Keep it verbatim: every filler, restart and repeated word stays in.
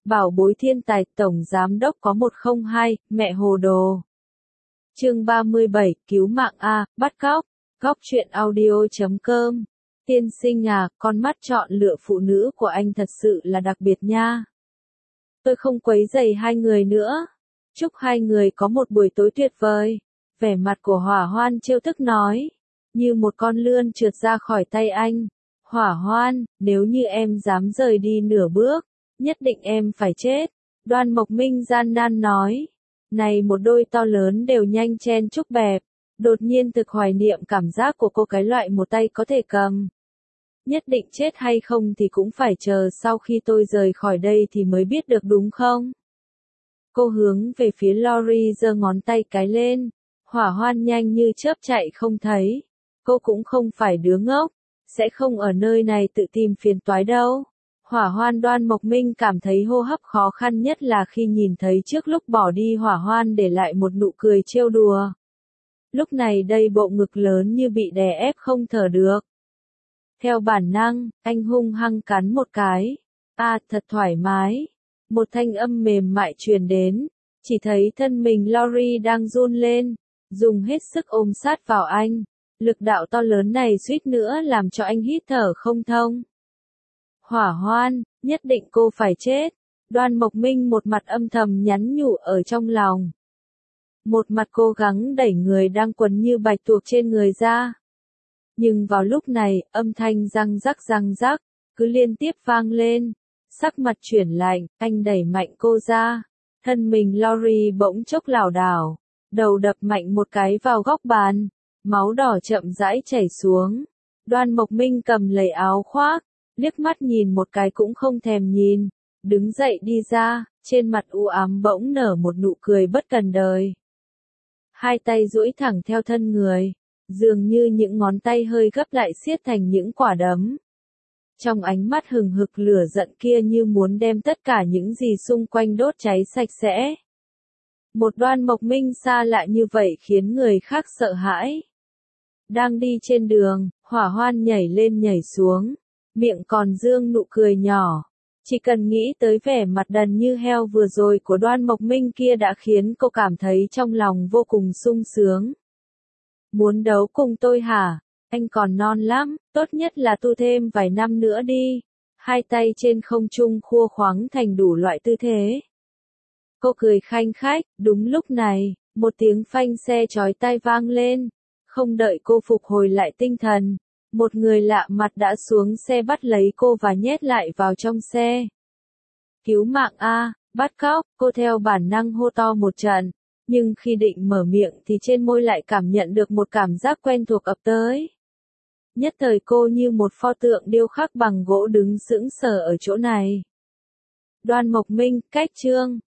Bảo bối thiên tài tổng giám đốc có một không hai, mẹ hồ đồ. Chương ba mươi bảy, cứu mạng A, bắt cóc. Góc truyện audio chấm com. Tiên sinh à, con mắt chọn lựa phụ nữ của anh thật sự là đặc biệt nha. Tôi không quấy rầy hai người nữa. Chúc hai người có một buổi tối tuyệt vời. Vẻ mặt của Hỏa Hoan trêu tức nói. Như một con lươn trượt ra khỏi tay anh. Hỏa Hoan, nếu như em dám rời đi nửa bước, nhất định em phải chết. Đoan Mộc Minh gian nan nói. Này một đôi to lớn đều nhanh chen chúc bẹp. Đột nhiên thực hoài niệm cảm giác của cô cái loại một tay có thể cầm. Nhất định chết hay không thì cũng phải chờ sau khi tôi rời khỏi đây thì mới biết được đúng không? Cô hướng về phía Lori giơ ngón tay cái lên. Hỏa Hoan nhanh như chớp chạy không thấy. Cô cũng không phải đứa ngốc. Sẽ không ở nơi này tự tìm phiền toái đâu. Hỏa Hoan Đoan Mộc Minh cảm thấy hô hấp khó khăn nhất là khi nhìn thấy trước lúc bỏ đi Hỏa Hoan để lại một nụ cười trêu đùa. Lúc này đây bộ ngực lớn như bị đè ép không thở được. Theo bản năng, anh hung hăng cắn một cái. À, thật thoải mái. Một thanh âm mềm mại truyền đến. Chỉ thấy thân mình Lori đang run lên. Dùng hết sức ôm sát vào anh. Lực đạo to lớn này suýt nữa làm cho anh hít thở không thông. Hỏa Hoan, nhất định cô phải chết. Đoan Mộc Minh một mặt âm thầm nhắn nhủ ở trong lòng. Một mặt cố gắng đẩy người đang quấn như bạch tuộc trên người ra. Nhưng vào lúc này, âm thanh răng rắc răng rắc, cứ liên tiếp vang lên. Sắc mặt chuyển lạnh, anh đẩy mạnh cô ra. Thân mình Lori bỗng chốc lảo đảo. Đầu đập mạnh một cái vào góc bàn. Máu đỏ chậm rãi chảy xuống. Đoan Mộc Minh cầm lấy áo khoác. Liếc mắt nhìn một cái cũng không thèm nhìn. Đứng dậy đi ra, trên mặt u ám bỗng nở một nụ cười bất cần đời. Hai tay duỗi thẳng theo thân người. Dường như những ngón tay hơi gấp lại siết thành những quả đấm. Trong ánh mắt hừng hực lửa giận kia như muốn đem tất cả những gì xung quanh đốt cháy sạch sẽ. Một Đoan Mộc Minh xa lạ như vậy khiến người khác sợ hãi. Đang đi trên đường, Hỏa Hoan nhảy lên nhảy xuống. Miệng còn dương nụ cười nhỏ. Chỉ cần nghĩ tới vẻ mặt đần như heo vừa rồi của Đoan Mộc Minh kia đã khiến cô cảm thấy trong lòng vô cùng sung sướng. Muốn đấu cùng tôi hả? Anh còn non lắm, tốt nhất là tu thêm vài năm nữa đi. Hai tay trên không trung khua khoáng thành đủ loại tư thế. Cô cười khanh khách, đúng lúc này, một tiếng phanh xe chói tai vang lên. Không đợi cô phục hồi lại tinh thần. Một người lạ mặt đã xuống xe bắt lấy cô và nhét lại vào trong xe. Cứu mạng A, bắt cóc, cô theo bản năng hô to một trận. Nhưng khi định mở miệng thì trên môi lại cảm nhận được một cảm giác quen thuộc ập tới. Nhất thời cô như một pho tượng điêu khắc bằng gỗ đứng sững sờ ở chỗ này. Đoan Mộc Minh, cách chương.